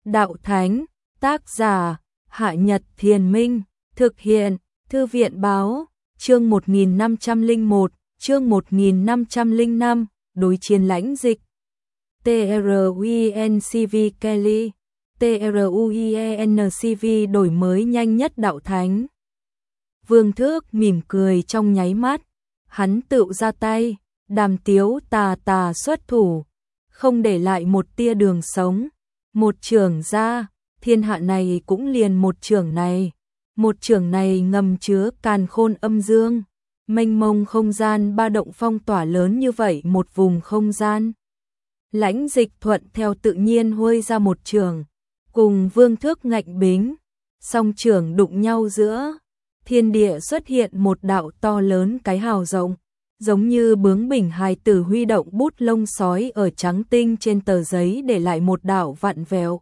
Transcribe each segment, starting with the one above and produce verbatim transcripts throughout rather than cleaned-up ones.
Đạo Thánh, tác giả, Hạ Nhật Thiền Minh, thực hiện, Thư viện Báo, chương một nghìn năm trăm lẻ một, chương một nghìn năm trăm lẻ năm, đối chiến lãnh dịch. TRUINCV Kelly, TRUIENCV đổi mới nhanh nhất Đạo Thánh. Vương Thước mỉm cười trong nháy mắt, hắn tự ra tay, Đàm Tiếu tà tà xuất thủ, không để lại một tia đường sống, một chưởng ra, thiên hạ này cũng liền một chưởng này, một chưởng này ngầm chứa càn khôn âm dương, mênh mông không gian ba động phong tỏa lớn như vậy một vùng không gian. Lãnh Dịch thuận theo tự nhiên huôi ra một chưởng, cùng Vương Thước ngạnh bính, song chưởng đụng nhau giữa, thiên địa xuất hiện một đạo to lớn cái hào rộng, giống như bướng bỉnh hài tử huy động bút lông sói ở trắng tinh trên tờ giấy để lại một đạo vặn vẹo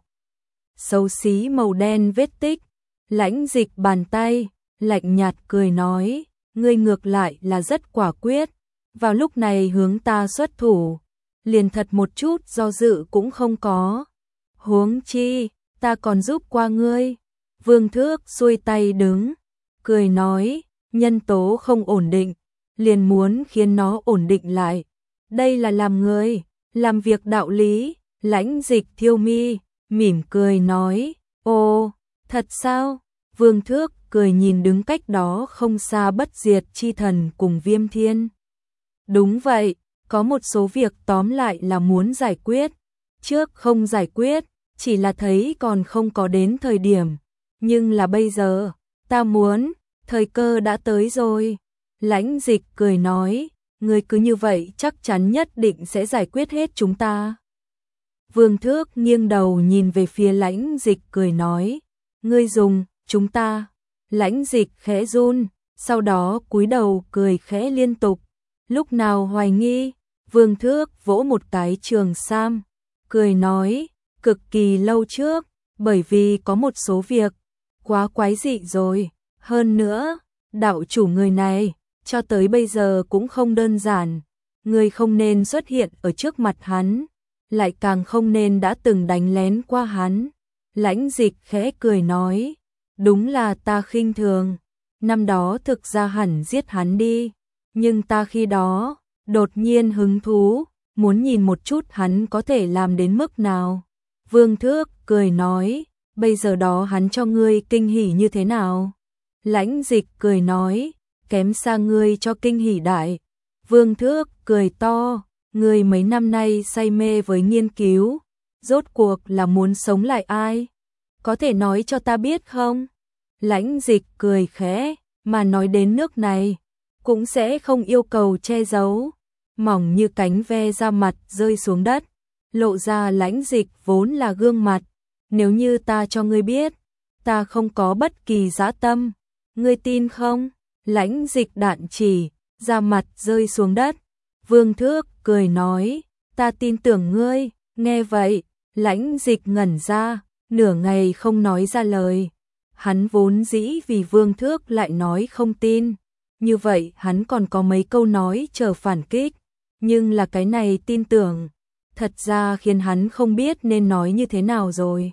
xấu xí màu đen vết tích. Lãnh Dịch bàn tay, lạnh nhạt cười nói, ngươi ngược lại là rất quả quyết, vào lúc này hướng ta xuất thủ, liền thật một chút do dự cũng không có. Huống chi, ta còn giúp qua ngươi. Vương Thước xuôi tay đứng, cười nói, nhân tố không ổn định, liền muốn khiến nó ổn định lại. Đây là làm người, làm việc đạo lý. Lãnh Dịch thiêu mi, mỉm cười nói, ô, thật sao? Vương Thước cười nhìn đứng cách đó không xa Bất Diệt Chi Thần cùng Viêm Thiên. Đúng vậy, có một số việc tóm lại là muốn giải quyết, trước không giải quyết, chỉ là thấy còn không có đến thời điểm, nhưng là bây giờ, ta muốn, thời cơ đã tới rồi. Lãnh Dịch cười nói, ngươi cứ như vậy chắc chắn nhất định sẽ giải quyết hết chúng ta. Vương Thước nghiêng đầu nhìn về phía Lãnh Dịch cười nói, ngươi dùng, chúng ta. Lãnh Dịch khẽ run, sau đó cúi đầu cười khẽ liên tục. Lúc nào hoài nghi, Vương Thước vỗ một cái trường sam, cười nói, cực kỳ lâu trước, bởi vì có một số việc, quá quái dị rồi, hơn nữa, đạo chủ người này, cho tới bây giờ cũng không đơn giản, người không nên xuất hiện ở trước mặt hắn, lại càng không nên đã từng đánh lén qua hắn. Lãnh Dịch khẽ cười nói, đúng là ta khinh thường, năm đó thực ra hẳn giết hắn đi, nhưng ta khi đó, đột nhiên hứng thú, muốn nhìn một chút hắn có thể làm đến mức nào. Vương Thước cười nói, bây giờ đó hắn cho ngươi kinh hỉ như thế nào? Lãnh Dịch cười nói, kém xa ngươi cho kinh hỉ đại. Vương Thước cười to, ngươi mấy năm nay say mê với nghiên cứu, rốt cuộc là muốn sống lại ai? Có thể nói cho ta biết không? Lãnh Dịch cười khẽ, mà nói đến nước này, cũng sẽ không yêu cầu che giấu, mỏng như cánh ve da mặt rơi xuống đất, lộ ra Lãnh Dịch vốn là gương mặt, nếu như ta cho ngươi biết, ta không có bất kỳ dã tâm, ngươi tin không? Lãnh Dịch đạn chỉ, da mặt rơi xuống đất. Vương Thước cười nói, ta tin tưởng ngươi. Nghe vậy, Lãnh Dịch ngẩn ra, nửa ngày không nói ra lời. Hắn vốn dĩ vì Vương Thước lại nói không tin, như vậy hắn còn có mấy câu nói chờ phản kích, nhưng là cái này tin tưởng, thật ra khiến hắn không biết nên nói như thế nào rồi.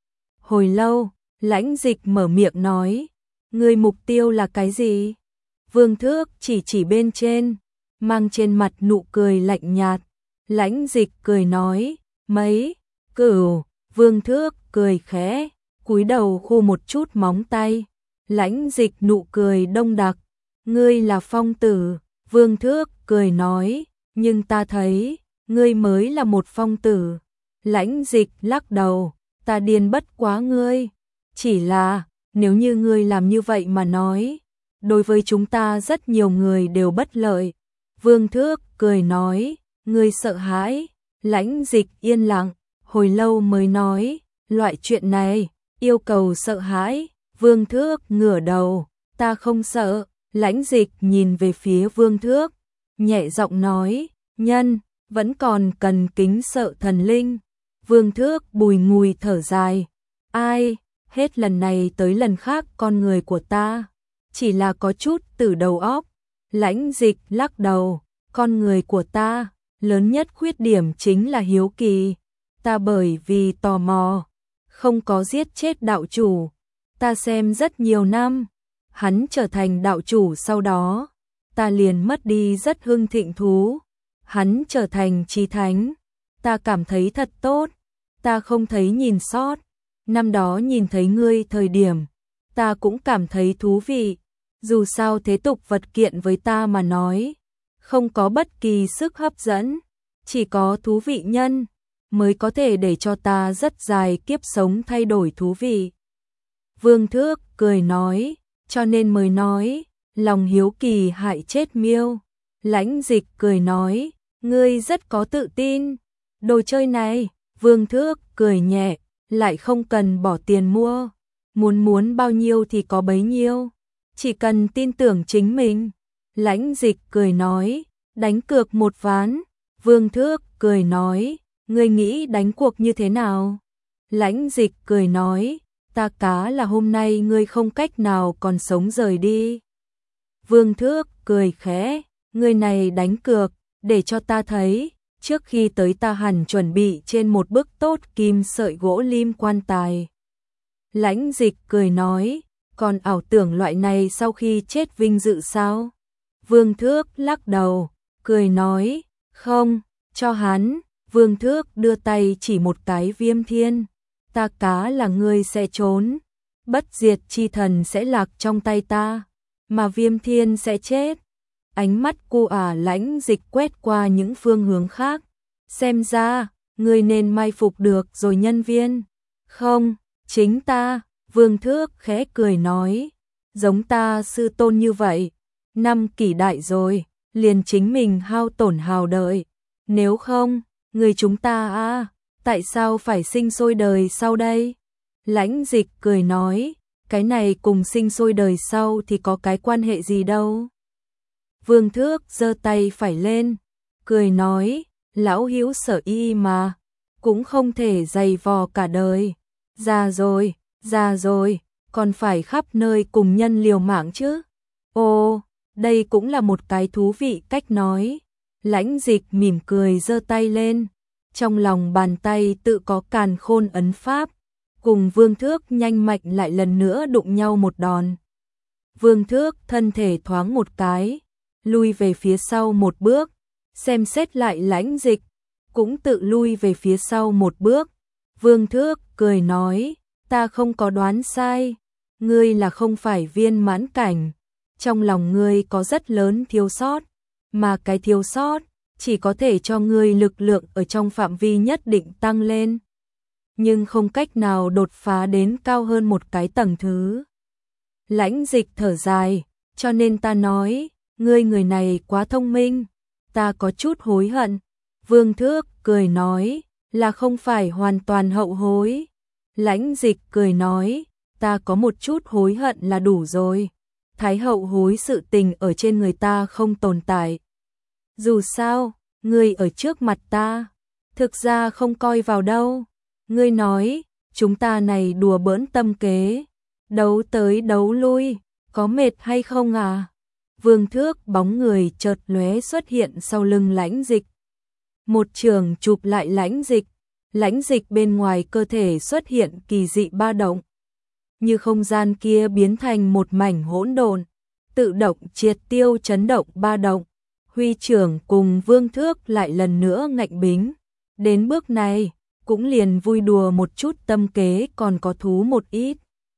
Hồi lâu, Lãnh Dịch mở miệng nói, ngươi mục tiêu là cái gì? Vương Thước chỉ chỉ bên trên, mang trên mặt nụ cười lạnh nhạt. Lãnh Dịch cười nói, mấy, cửu. Vương Thước cười khẽ, cúi đầu khu một chút móng tay. Lãnh Dịch nụ cười đông đặc, ngươi là phong tử. Vương Thước cười nói, nhưng ta thấy, ngươi mới là một phong tử. Lãnh Dịch lắc đầu, ta điên bất quá ngươi. Chỉ là, nếu như ngươi làm như vậy mà nói, đối với chúng ta rất nhiều người đều bất lợi. Vương Thước cười nói, ngươi sợ hãi. Lãnh Dịch yên lặng, hồi lâu mới nói, loại chuyện này, yêu cầu sợ hãi. Vương Thước ngửa đầu, ta không sợ. Lãnh Dịch nhìn về phía Vương Thước, nhẹ giọng nói, nhân, vẫn còn cần kính sợ thần linh. Vương Thước bùi ngùi thở dài, ai, hết lần này tới lần khác con người của ta, chỉ là có chút từ đầu óc. Lãnh Dịch lắc đầu, con người của ta, lớn nhất khuyết điểm chính là hiếu kỳ, ta bởi vì tò mò, không có giết chết đạo chủ. Ta xem rất nhiều năm, hắn trở thành đạo chủ sau đó, ta liền mất đi rất hưng thịnh thú. Hắn trở thành chí thánh, ta cảm thấy thật tốt, ta không thấy nhìn sót. Năm đó nhìn thấy ngươi thời điểm, ta cũng cảm thấy thú vị. Dù sao thế tục vật kiện với ta mà nói, không có bất kỳ sức hấp dẫn, chỉ có thú vị nhân mới có thể để cho ta rất dài kiếp sống thay đổi thú vị. Vương Thước cười nói, cho nên mới nói, lòng hiếu kỳ hại chết miêu. Lãnh Dịch cười nói, ngươi rất có tự tin. Đồ chơi này, Vương Thước cười nhẹ, lại không cần bỏ tiền mua. Muốn muốn bao nhiêu thì có bấy nhiêu, chỉ cần tin tưởng chính mình. Lãnh Dịch cười nói, đánh cược một ván. Vương Thước cười nói, ngươi nghĩ đánh cuộc như thế nào? Lãnh Dịch cười nói, ta cá là hôm nay ngươi không cách nào còn sống rời đi. Vương Thước cười khẽ, ngươi này đánh cược, để cho ta thấy, trước khi tới ta hẳn chuẩn bị trên một bức tốt kim sợi gỗ lim quan tài. Lãnh Dịch cười nói, còn ảo tưởng loại này sau khi chết vinh dự sao? Vương Thước lắc đầu, cười nói, không, cho hắn. Vương Thước đưa tay chỉ một cái Viêm Thiên, ta cá là ngươi sẽ trốn, bất diệt chi thần sẽ lạc trong tay ta, mà Viêm Thiên sẽ chết. Ánh mắt cô ả Lãnh Dịch quét qua những phương hướng khác, xem ra, ngươi nên mai phục được rồi nhân viên. Không, chính ta. Vương Thước khẽ cười nói, giống ta sư tôn như vậy, năm kỷ đại rồi, liền chính mình hao tổn hào đợi. Nếu không, người chúng ta à, tại sao phải sinh sôi đời sau đây? Lãnh Dịch cười nói, cái này cùng sinh sôi đời sau thì có cái quan hệ gì đâu. Vương Thước giơ tay phải lên, cười nói, lão hữu sở y mà, cũng không thể dày vò cả đời. Già rồi, già rồi, còn phải khắp nơi cùng nhân liều mạng chứ. Ồ, đây cũng là một cái thú vị cách nói. Lãnh Dịch mỉm cười giơ tay lên, trong lòng bàn tay tự có càn khôn ấn pháp, cùng Vương Thước nhanh mạnh lại lần nữa đụng nhau một đòn. Vương Thước thân thể thoáng một cái, lui về phía sau một bước, xem xét lại Lãnh Dịch, cũng tự lui về phía sau một bước. Vương Thước cười nói, ta không có đoán sai, ngươi là không phải viên mãn cảnh, trong lòng ngươi có rất lớn thiếu sót, mà cái thiếu sót chỉ có thể cho ngươi lực lượng ở trong phạm vi nhất định tăng lên, nhưng không cách nào đột phá đến cao hơn một cái tầng thứ. Lãnh Dịch thở dài, cho nên ta nói, ngươi người này quá thông minh, ta có chút hối hận. Vương Thước cười nói, là không phải hoàn toàn hậu hối. Lãnh Dịch cười nói, ta có một chút hối hận là đủ rồi. Thái hậu hối sự tình ở trên người ta không tồn tại. Dù sao, ngươi ở trước mặt ta, thực ra không coi vào đâu. Ngươi nói, chúng ta này đùa bỡn tâm kế, đấu tới đấu lui, có mệt hay không à? Vương Thước bóng người chợt lóe xuất hiện sau lưng Lãnh Dịch. Một trường chụp lại Lãnh Dịch, Lãnh Dịch bên ngoài cơ thể xuất hiện kỳ dị ba động. Như không gian kia biến thành một mảnh hỗn độn, tự động triệt tiêu chấn động ba động. Huy trưởng cùng Vương Thước lại lần nữa ngạnh bính. Đến bước này, cũng liền vui đùa một chút tâm kế còn có thú một ít.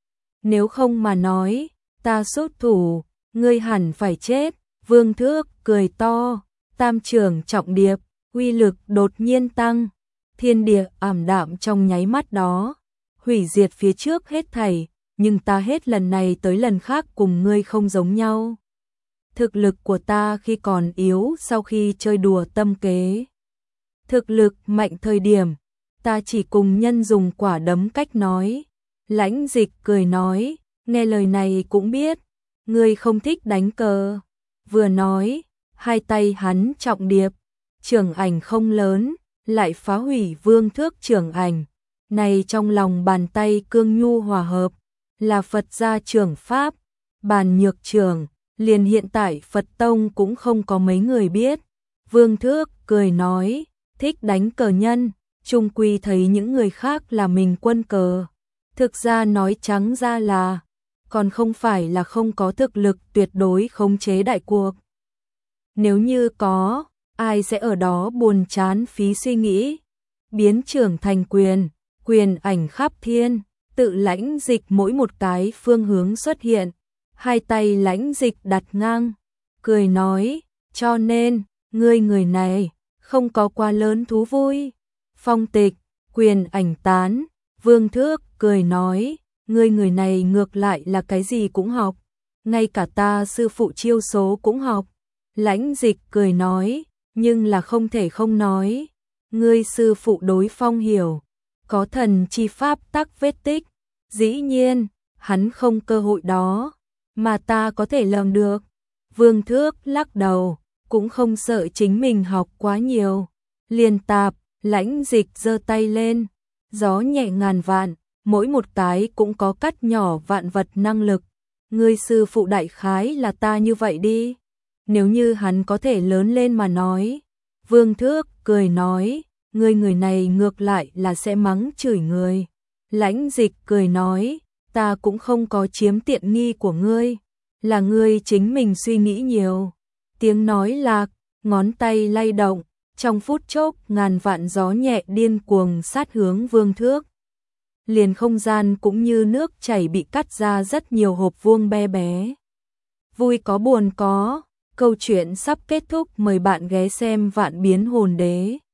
Nếu không mà nói, ta xuất thủ, ngươi hẳn phải chết. Vương Thước cười to, tam trường trọng điệp, uy lực đột nhiên tăng. Thiên địa ảm đạm trong nháy mắt đó, hủy diệt phía trước hết thảy, nhưng ta hết lần này tới lần khác cùng ngươi không giống nhau. Thực lực của ta khi còn yếu sau khi chơi đùa tâm kế. Thực lực mạnh thời điểm, ta chỉ cùng nhân dùng quả đấm cách nói. Lãnh Dịch cười nói, nghe lời này cũng biết, ngươi không thích đánh cờ. Vừa nói, hai tay hắn trọng điệp, trường ảnh không lớn, lại phá hủy Vương Thước trường ảnh. Này trong lòng bàn tay cương nhu hòa hợp, là Phật gia trường pháp, bàn nhược trường, liền hiện tại Phật Tông cũng không có mấy người biết. Vương Thước cười nói, thích đánh cờ nhân, chung quy thấy những người khác là mình quân cờ. Thực ra nói trắng ra là, còn không phải là không có thực lực tuyệt đối khống chế đại cuộc. Nếu như có, ai sẽ ở đó buồn chán phí suy nghĩ, biến trưởng thành quyền, quyền ảnh khắp thiên, tự Lãnh Dịch mỗi một cái phương hướng xuất hiện, hai tay Lãnh Dịch đặt ngang, cười nói, cho nên, ngươi người này, không có quá lớn thú vui. Phong Tịch, quyền ảnh tán, Vương Thước cười nói, ngươi người này ngược lại là cái gì cũng học, ngay cả ta sư phụ chiêu số cũng học. Lãnh Dịch cười nói, nhưng là không thể không nói, ngươi sư phụ đối Phong hiểu, có thần chi pháp tắc vết tích, dĩ nhiên, hắn không cơ hội đó, mà ta có thể làm được. Vương Thước lắc đầu, cũng không sợ chính mình học quá nhiều. Liên tạp, Lãnh Dịch giơ tay lên, gió nhẹ ngàn vạn, mỗi một cái cũng có cắt nhỏ vạn vật năng lực. Ngươi sư phụ đại khái là ta như vậy đi. Nếu như hắn có thể lớn lên mà nói. Vương Thước cười nói, ngươi người này ngược lại là sẽ mắng chửi người. Lãnh Dịch cười nói, ta cũng không có chiếm tiện nghi của ngươi, là ngươi chính mình suy nghĩ nhiều. Tiếng nói lạc, ngón tay lay động, trong phút chốc ngàn vạn gió nhẹ điên cuồng sát hướng Vương Thước. Liền không gian cũng như nước chảy bị cắt ra rất nhiều hộp vuông bé bé. Vui có buồn có, câu chuyện sắp kết thúc, mời bạn ghé xem Vạn Biến Hồn Đế.